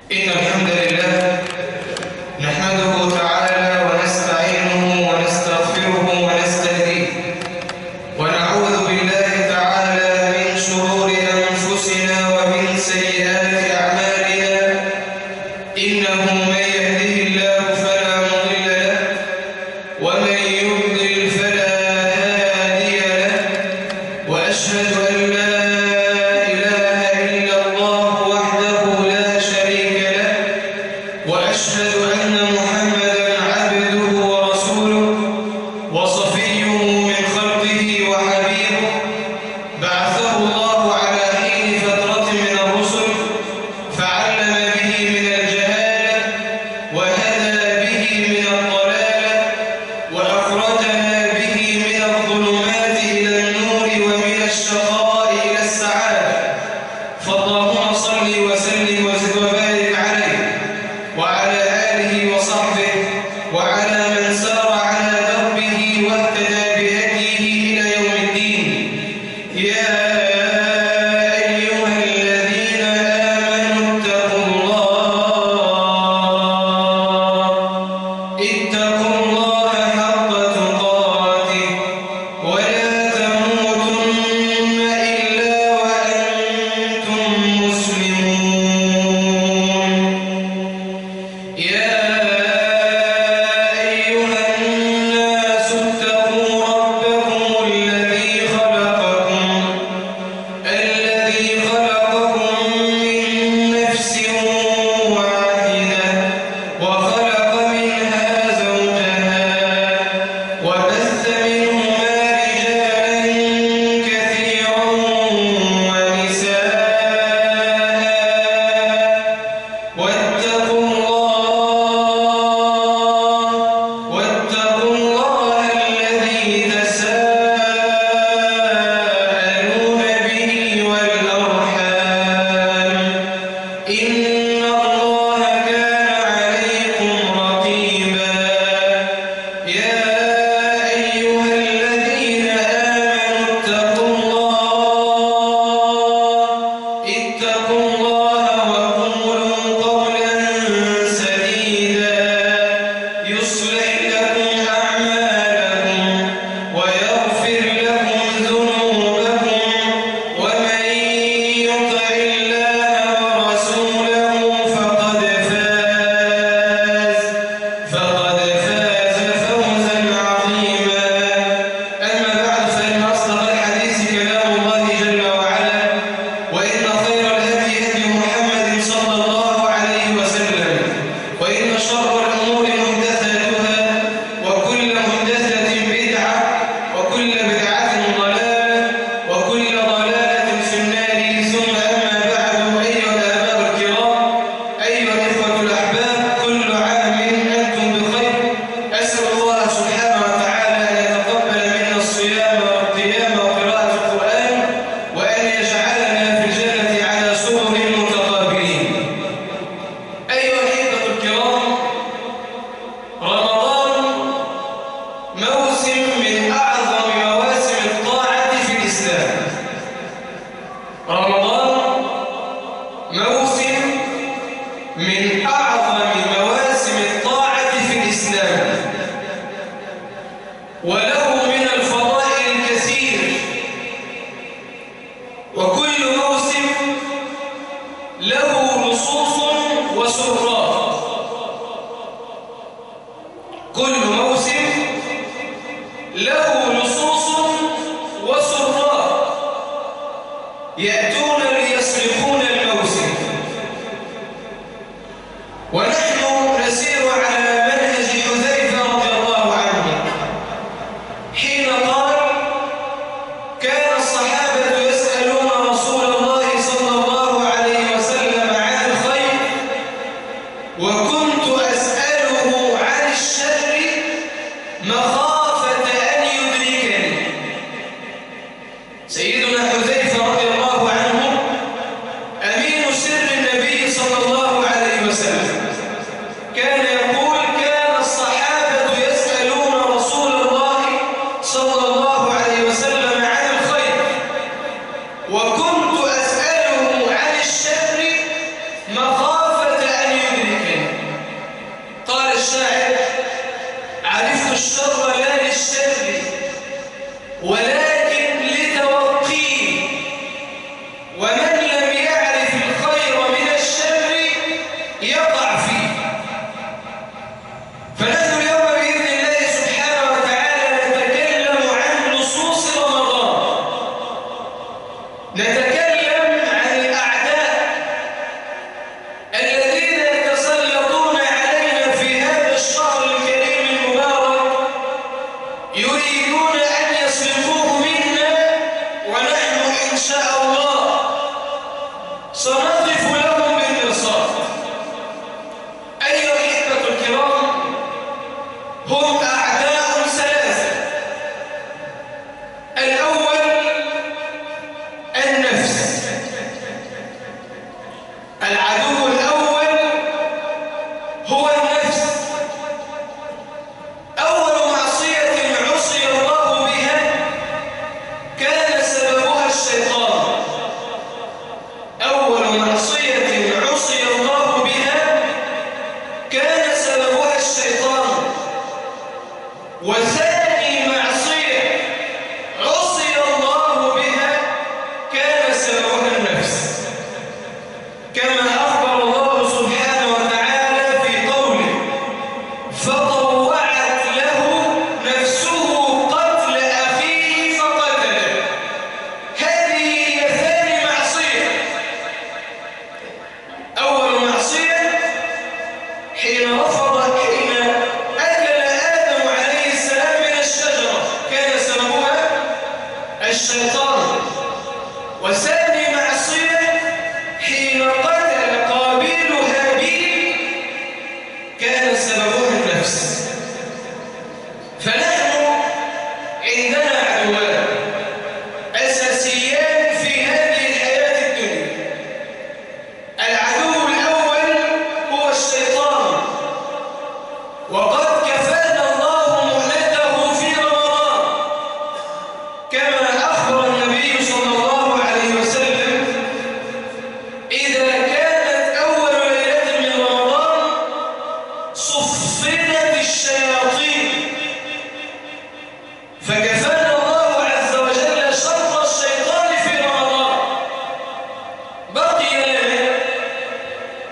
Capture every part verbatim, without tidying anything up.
إن الحمد لله نحمده تعالى ونستعينه ونستغفره ونستهديه ونعوذ بالله تعالى من شرور أنفسنا ومن سيئات أعمالنا إنه من يهده الله فلا مضل له ومن يضلل فلا هادي له وأشهد أن لا وأشهد أن محمدًا عبده ورسوله وصفيه من خلقه وحبيبه بعثه الله على حين فترة من الرسل فعلم به من الجهالة وهدى به من الضلالة وأخرجنا به من الظلمات إلى النور ومن الشقاء إلى السعادة فاللهم صل وسلم وزد وبارك عليه وعلى آله وصحبه وعلى من سار على دربه واهتدى بهديه إلى يوم الدين. يا أيها الذين آمنوا اتقوا الله اتقوا الله حق تقاته ولا تموتن إلا وأنتم مسلمون. يا أيها الناس اتقوا ربكم الذي خلقكم الذي خلقكم من نفس واحدة وخلق منها زوجها وبث منهما رجالا كثيرا ونساء واتقوا الله واتقوا الله الذي تساءلون به والأرحام إن الله كان عليكم رقيبا. يا أيها الذين آمنوا اتقوا الله اتقوا الله وقولوا قولا سديدا يصلح لكم أعمالكم ويغفر لكم ذنوبكم ومن يطع الله ورسوله فقد فاز فقد فاز فوزا عظيما. أما بعد فإن أصدق الحديث كلام الله جل وعلا وإن خير الهدي هدي محمد صلى الله عليه وسلم وإن شر الأمور محدثاتها وكل محدثة بدعة وكل بدعة ضلالة وكل ضلالة في النار. ثم أما بعد أيها الآباء الكرام أيها الإخوة الأحباب كل عام أنتم بخير. أسأل الله سبحانه وتعالى أن يتقبل منا الصيام والقيام وقراءة القرآن وأن يجعلنا في الجنة على سرر متقابلين. أيها الأحبة الكرام رمضان موسم من أعظم مواسم الطاعة في الإسلام. رمضان موسم من أعظم مواسم الطاعة في الإسلام وله من الفضائل الكثير وكل موسم له نصوص وسرات. كل موسم له نصوص وسرات يأتون ليسبقون الموسم ونحن نسير على منهج حذيفة رضي الله عنه حين قال كان الصحابة يسألون رسول الله صلى الله عليه وسلم عن الخير وكنت أسأله عن الشر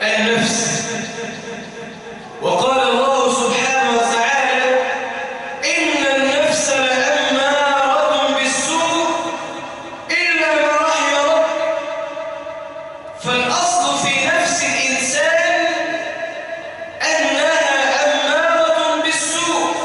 النفس. وقال الله سبحانه وتعالى: إن النفس لأمارة بالسوء إلا ما رحم ربك. فالأصل في نفس الإنسان أنها أمارة بالسوء،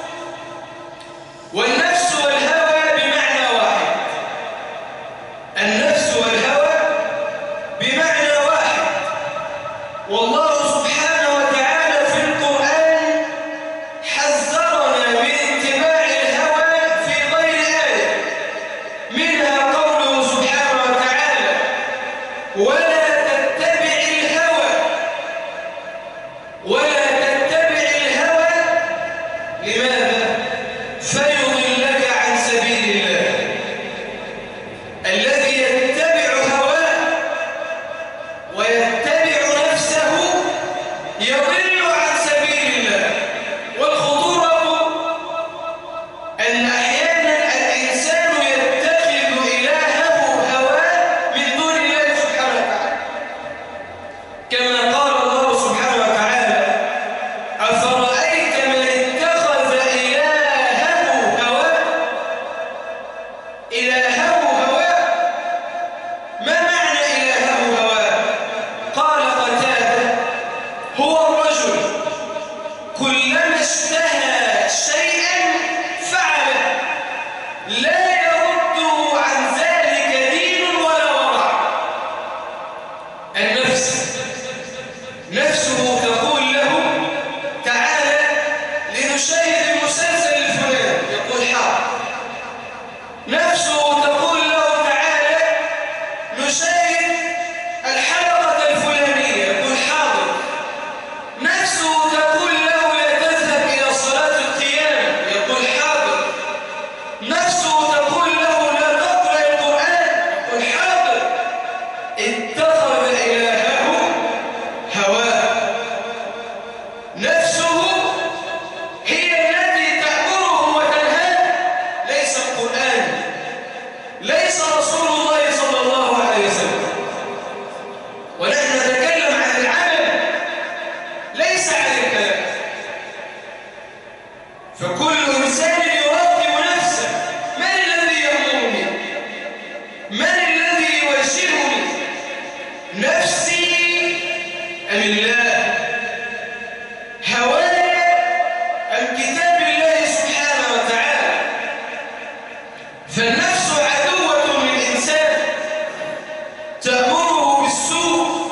والنفس والهوى بمعنى واحد. النفس والهوى بمعنى واحد. والله سبحانه وتعالى في القرآن حذرنا من اتباع الهوى في غير آية، منها قوله سبحانه وتعالى: ولا تتبع الهوى ولا تتبع الهوى لماذا؟ فيضلك عن سبيل الله. الذي يتبع هواه ويتبع نفسه يضل عن سبيل الله. والخطورة أن أحيانا الإنسان يتخذ إلهه هواه من دون الله سبحانه وتعالى، كما قال الله سبحانه وتعالى: أفرأيت من اتخذ إلهه هواه. إلهه هواه، ما معنى إلهه هواه؟ قال قتادة: هو الرجل كلما اشتهى شيئا فعله، لا يرد عن ذلك دين ولا ورع. النفس نفسه تقول له: تعالى لنشاهد المسلسل الفلاني، يقول حاضر. نفسه تقول له: تعالى نشاهد الحلقة الفلانية، يقول حاضر. نفسه تقول له: لا تذهب إلى صلاة القيام، يقول حاضر. نفسه تقول له: لا تقرأ القرآن، يقول حاضر. اتخذ إلهه هواه. نفسه هي التي تأمره وتنهاه، ليس القرآن، ليس رسول الله صلى الله عليه وسلم. ونحن نتكلم عن العمل ليس عن الكلام. فكل إنسان يراقب نفسه: من الذي يأمرني؟ من الذي يوجهني؟ نفسي أم الله؟ هواي أم كتاب الله سبحانه وتعالى؟ فالنفس عدوة للإنسان، تأمره بالسوء،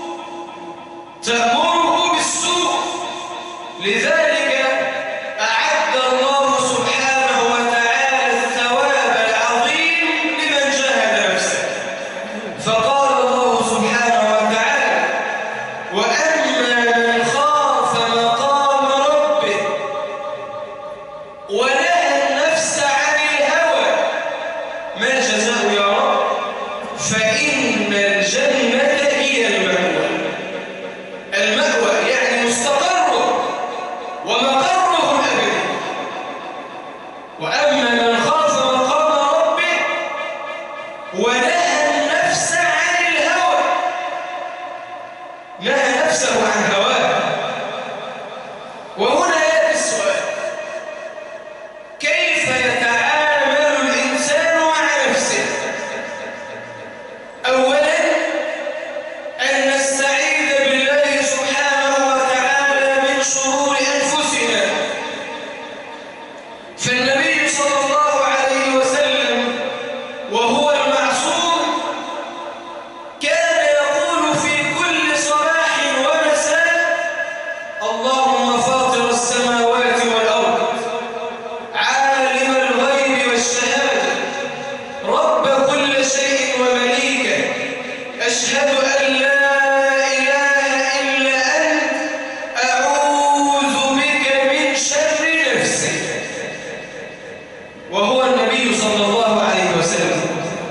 تأمره بالسوء. لذلك أعد الله سبحانه وتعالى الثواب العظيم لمن جاهد نفسه. فقال الله سبحانه وتعالى: وأما من خاف مقام ربه ونهى النفس عن الهوى. ما الجزاء يا رب؟ فإن الجنة هي المأوى. المأوى يعني مستقره ومقره الأبدي. وأما من خاف مقام ربه ونهى النفس عن الهوى، نهى نفسه عن هواه. وهنا يأتي السؤال: كيف يتعامل الإنسان مع نفسه؟ أولا، أن نستعيذ بالله سبحانه وتعالى من شرور أنفسنا. فالنبي صلى الله عليه وسلم وهو المعصوم كان يقول في كل صباح ومساء: اللهم فاطر السماوات والأرض، عالم الغيب والشهادة، رب كل شيء ومليكه، أشهد أن لا إله إلا أنت، أعوذ بك من شر نفسي. وهو النبي صلى الله عليه وسلم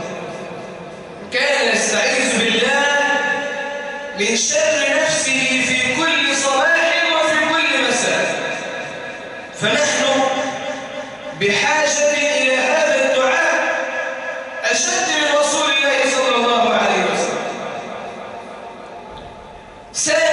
كان يستعيذ بالله من شر نفسه في كل صباح وفي كل مساء. فنحن بحاجة إلى هذا الدعاء أشد من رسول الله صلى الله عليه وسلم.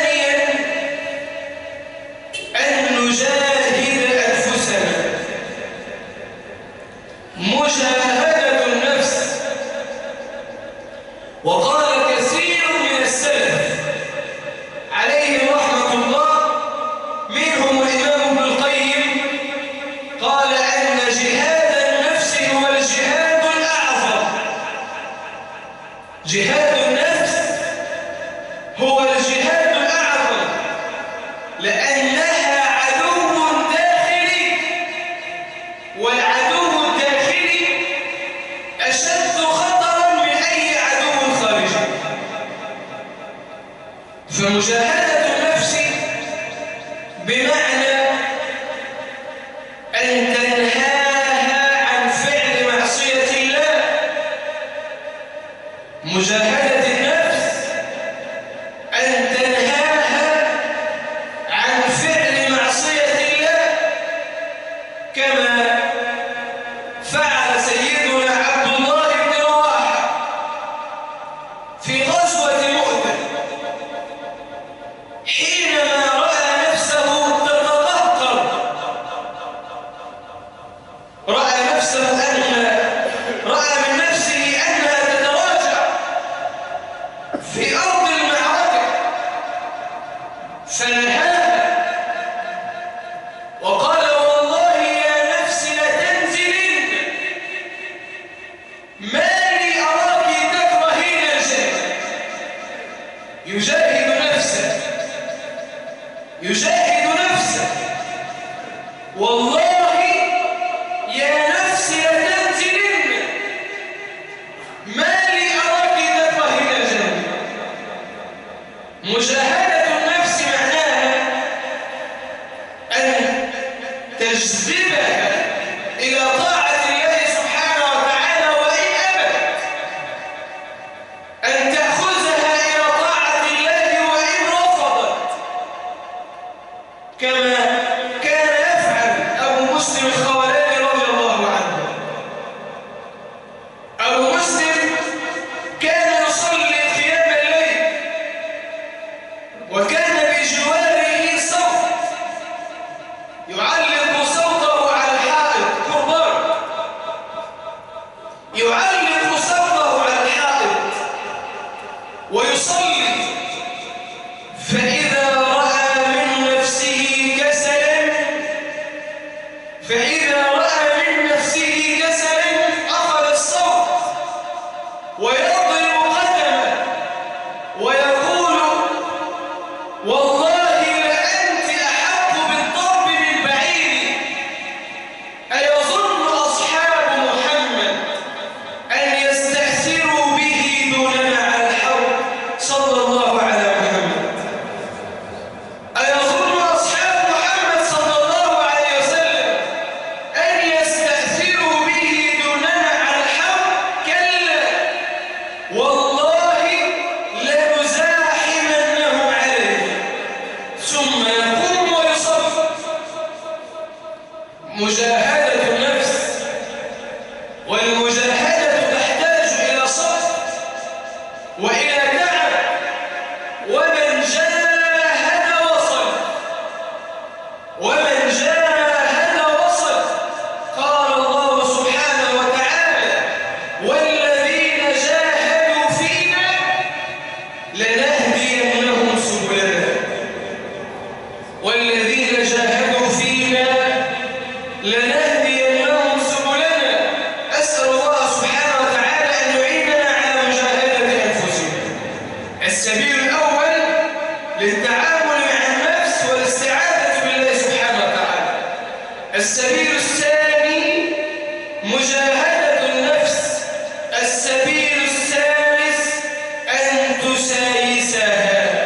الجهاد الأعظم، لأنها عدو داخلي، والعدو الداخلي أشد خطرا من أي عدو خارجي. فمجاهدة النفس بمعنى أن تنهاها عن فعل معصية الله. مجاهدة النفس أن تنهاها عن فعل معصية الله، كما فعل سيدنا عبد الله بن رواحة في غزوة مؤتة، حينما رأى نفسه تتقهقر، رأى نفسه أنها رأى من نفسه أنها تتراجع في أرض المعركة، فنهاها وقال: والله يا نفس لتنزلن، ما لي أراك تكرهين الجنة. يجاهد نفسه يجاهد نفسه والله يا نفس لتنزلن، ما لي أراك تكرهين الجنة. مجاهدة النفس معناها أن تجذبها إلى طاعة الله سبحانه وتعالى وإن أبت، أن تأخذها إلى طاعة الله وإن رفضت، كما كان يفعل أبو مسلم الخولاني رضي الله عنه. أبو مسلم كان يصلي قيام الليل، وكان بجواره صوت يعلق صوته على الحائط، كرباج يعلق صوته على الحائط ويصلي، فإذا رأى من نفسه كسلا فإذا رأى من نفسه كسلا أخذ الصوت ويضرب قدمه ويقول: والله لأنت أحق بالضرب من بعيد. أيظن أصحاب محمد أن يستأثروا به دوننا على الحرب صلى الله على محمد؟ أيظن أصحاب محمد صلى الله عليه وسلم أن يستأثروا به دوننا على الحرب؟ كلا، والله لنزاحمنهم عليه. ثم يقوم ويصلي. مجاهدة النفس، والمجاهدة تحتاج إلى صبر وإلى تعب، ومن جاهد وصل، ومن جاهد وصل. قال الله سبحانه وتعالى: والذين جاهدوا فينا لنهدينهم سبلنا. والذين جاهدوا فينا لنهدينهم سبلنا. أسأل الله سبحانه وتعالى أن يعيننا على مجاهدة أنفسنا. السبيل الأول للتعامل مع النفس والاستعاذة بالله سبحانه وتعالى. السبيل الثاني مجاهدة النفس. السبيل الثالث أن تسايسها.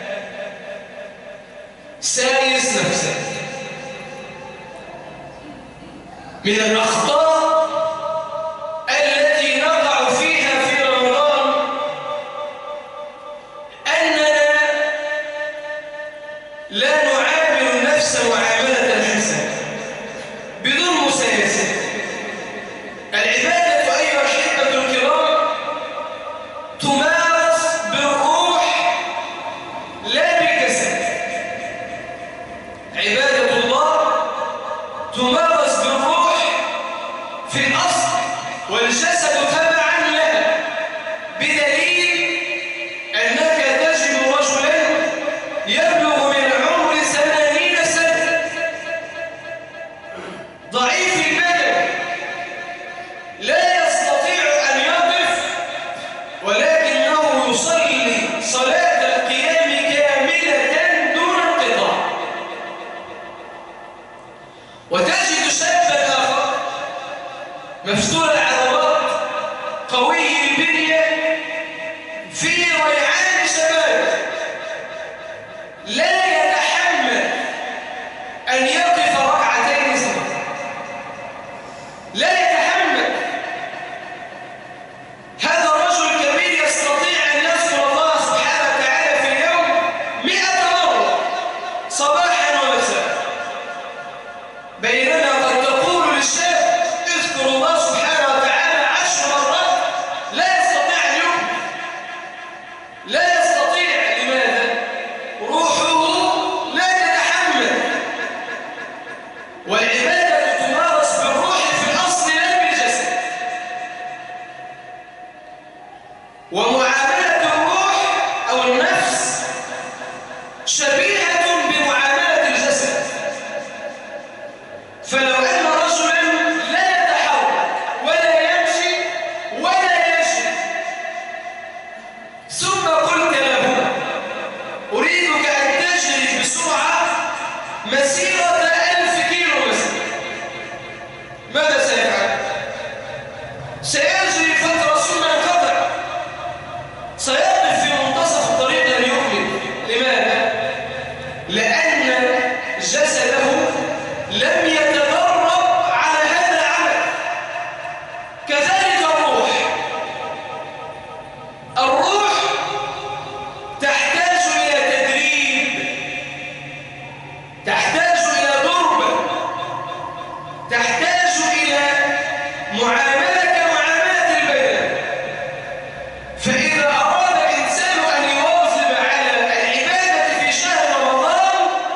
سايس نفسك. من الأخطاء التي نقع فيها في رمضان أننا لا نعامل النفس معاملة حسنة بدون مسايسة. العبادة أيها الأحبة الكرام تمارس بالروح لا بالجسد. عبادة الله تمارس بالروح في الأصل، والجسد تبعا لها، بدليل أنك تجد رجلا يبلغ من العمر ثمانين سنة ضعيف البدن لا يستطيع أن يقف، ولكنه يصلي صلاة القيام مفتول العضلات، قوي البنية، في ريعان شباب، لا يتحمل أن يقف ركعتين سوا، لا يتحمل. هذا الرجل كبير يستطيع أن يذكر الله سبحانه وتعالى في اليوم مئة مرة صباحا ومساء، بينما قد تقول للشاب اذكر الله سبحانه وتعالى عشر مرات لا يستطيع أن يكمل، لا يستطيع. لماذا؟ روحه لا تتحمل. والعبادة تمارس بالروح في الأصل لا بالجسد، ومعاملة الروح أو النفس شبيهة بمعاملة الجسد. فلو أن رجلا لا يتحرك ولا يمشي ولا يجري، ثم قلت له أريدك أن تجري بسرعة مسيرة ألف كيلو مثلا، ماذا سيفعل؟ سيجري فترة ثم ينقطع، سيقف في منتصف الطريق لن يكمل. لماذا؟ لأن جسده لم يتدرب على هذا العمل. كذلك الروح، الروح تحتاج إلى تدريب، تحتاج إلى ضربة، تحتاج إلى معاملة كمعاملة البدن. فإذا أراد الإنسان أن يواظب على العبادة في شهر رمضان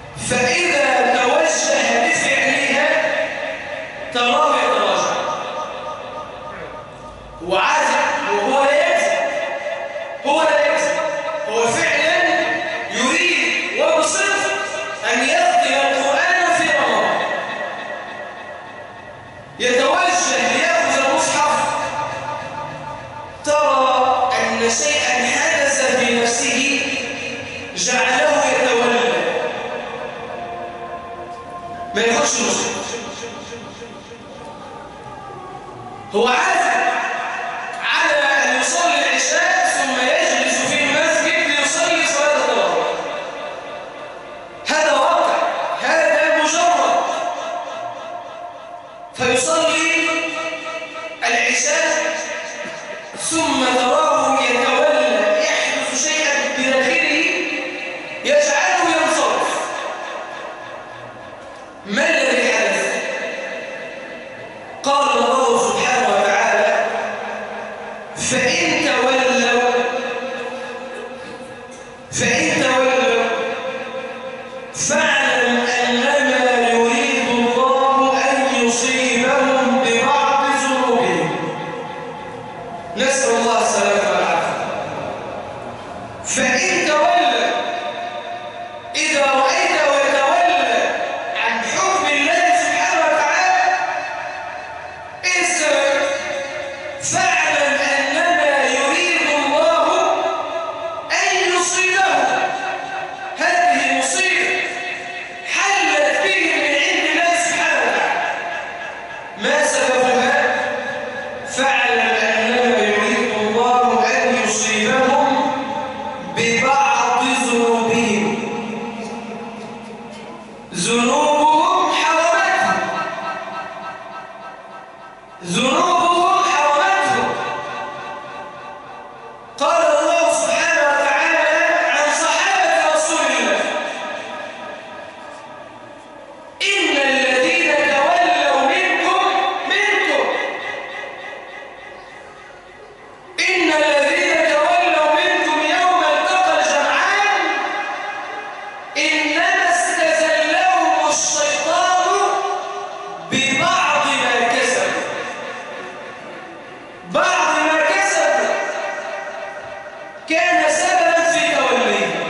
فإذا توجه لفعلها تراه يتراجع وعازم وهو لا يكذب هو لا يكذب هو فعلا يريد وبصدق أن يقضي القرآن في رمضان يتوجه ليأخذ المصحف ترى أن شيئا حدث في نفسه جعله يتولى ما يخش المصحف هو عازم على أن يصلي العشاء ثم يجلس في المسجد ليصلي صلاة التراويح هذا واقع هذا مجرد فيصلي العشاء ثم تراه يتولى يحدث شيئا بداخله يجعله ينصرف ما الذي حدث؟ قال الله سبحانه وتعالى فإن تولوا فإن تولوا فاعلم أنما يريد الله أن يصيبهم ببعض ذنوبهم نسأل الله السلامة والعافية فإن تولوا إذا رأيته يتولى عن حكم الله سبحانه وتعالى إيه السبب؟ فاعلم أنما يريد الله أن يصيبهم هذه مصيبة حلت بهم من عند الله سبحانه وتعالى ما سببها؟ فاعلم أنما يريد الله أن يصيبهم ببعض ذنوبهم ذنوبهم حرمتهم ذنوبهم حرمتهم قال الله سبحانه وتعالى عن صحابة رسول الله إن الذين تولوا منكم منكم إن الذين تولوا منكم يوم التقى الجمعان إنما استزلهم الشيطان ببعض ما كسبوا بعض ما كسبوا كان سببا في توليه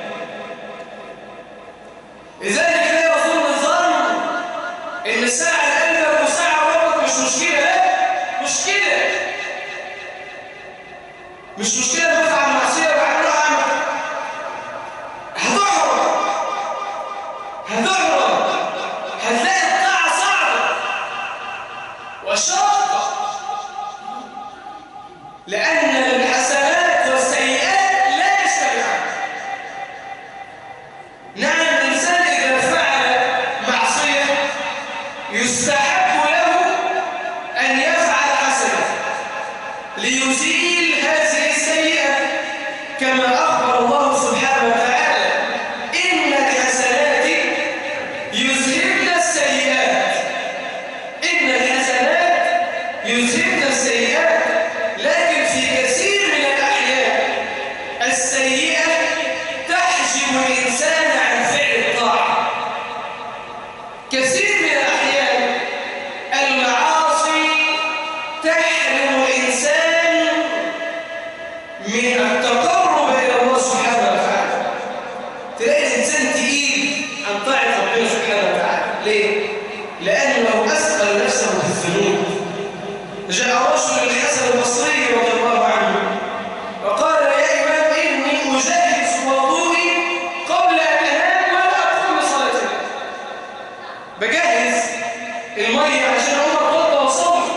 لذلك لا يظن الظن ان الساعه لقلبك وساعه ربك مش مشكله لا مشكله مش مشكله بفعل معصيه وبعمل له عمل هتحرم هتحرم هتلاقي الطاعه صعبه وشاقه لأن الحسنات والسيئات لا يجتمعان نعم الإنسان إذا فعل معصية يستحب له أن يفعل حسنة ليزيل هذه السيئة كما أخبر الله سبحانه وتعالى إن الحسنات يذهبن السيئات إن الحسنات يذهبن السيئات لكن في كثير من الأحيان السيئة تحجب الإنسان عن فعل الطاعة كثير من الأحيان المعاصي تحرم الإنسان من التقرب إلى الله سبحانه وتعالى تلاقي الإنسان تقيل عن طاعة ربنا سبحانه وتعالى ليه؟ لأنه أثقل نفسه بالذنوب جاء رجل الحسن البصري رضي الله عنه وقال يا إمام إني أجهز وضوئي قبل أن أنام ولا أقوم بصلاتي بجهز المية عشان أقوم أتوضأ وأصلي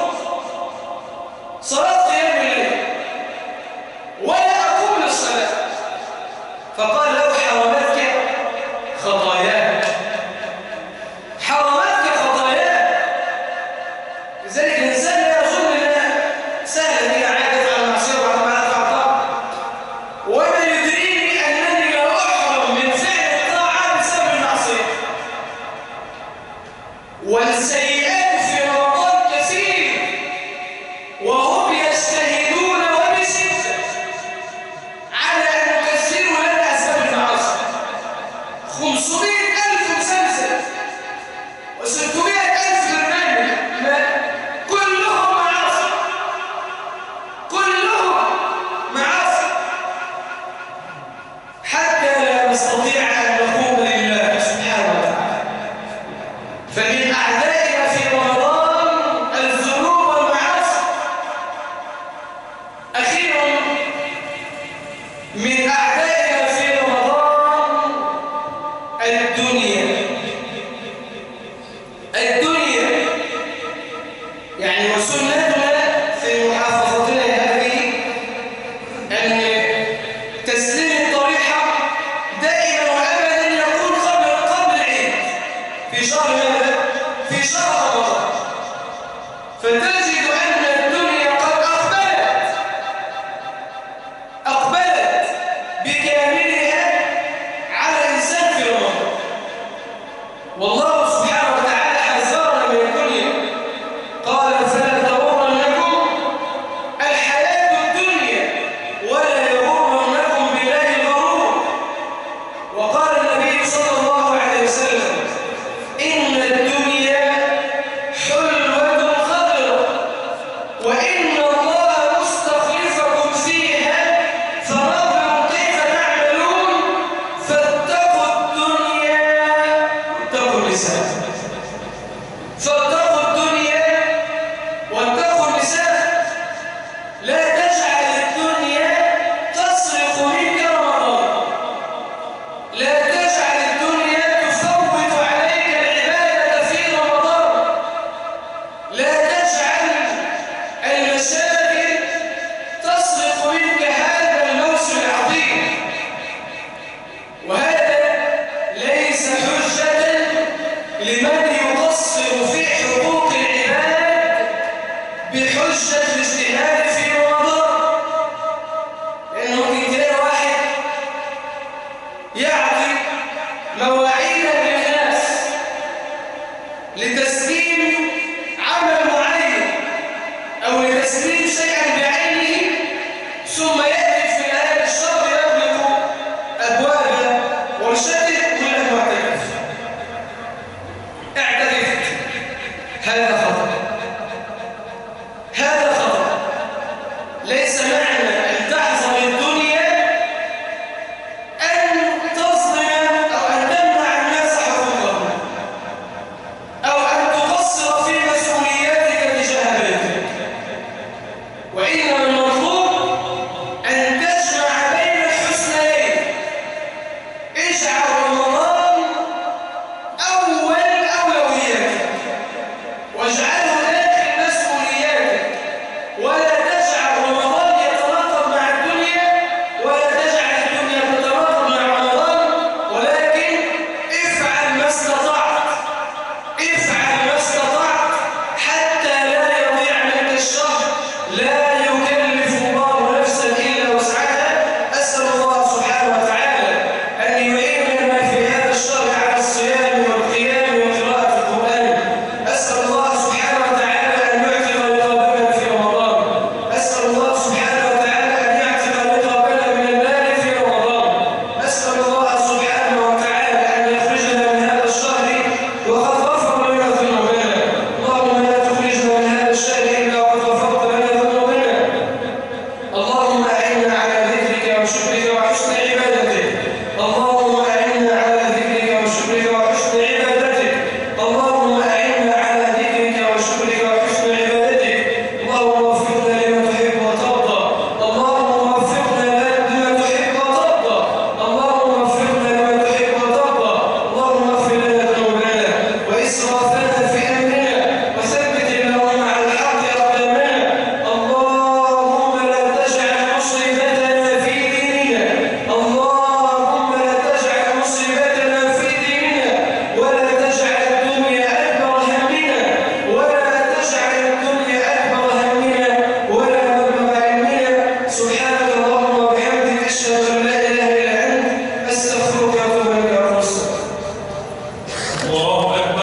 صلاة قيام الليل ولا أقوم للصلاة فقال له حرمتك خطاياك حرمتك خطاياك لذلك الإنسان لا يظن أنها سهلة دي عادة على المعصية وعلى ما أفعل وما يدريني أنني لا أحرم من فعل الطاعة بسبب المعصية والسيئات في رمضان كثير وهم يجتهدون وبشدة على أن يكثروا لنا أسباب المعاصي خمسمائة ألف وستمائة ألف برنامج كلهم معاصي، كلهم معاصي، حتى لا نستطيع أن نقوم لله سبحانه وتعالى. فمن أعدائنا في رمضان الذنوب والمعاصي. أخيرا من أعدائنا في رمضان الدنيا. الدنيا يعني وسنتنا في محافظتنا هذه أن تسليم الطريحة دائما وأبدا يكون قبل قبل العيد في شهر ماذا؟ في شهر رمضان. فتجد أن الدنيا قد أقبلت أقبلت بكاملها على الإنسان في رمضان. والله سبحانه وتعالى حذرنا من الدنيا، قال فلا تغرنكم الحياة الدنيا ولا يغرنكم بالله الغرور. وقال النبي صلى الله عليه وسلم إن الدنيا حلوة خضرة وإن الله مستخلفكم فيها فنظروا كيف تعملون فاتقوا الدنيا واتقوا النساء. فاتقوا الدنيا واتقوا النساء. لا تجعل الدنيا تصرخ منك رمضان. لا تجعل الدنيا تفوت عليك العبادة في رمضان. لا تجعل المشاكل تصرخ منك هذا الموسم العظيم. وهذا ليس حجة لمن يقصر في حقوق العباد بحجة الاجتهاد في رمضان. لأنه ممكن تلاقي واحد يعطي مواعيد للناس لتسبيح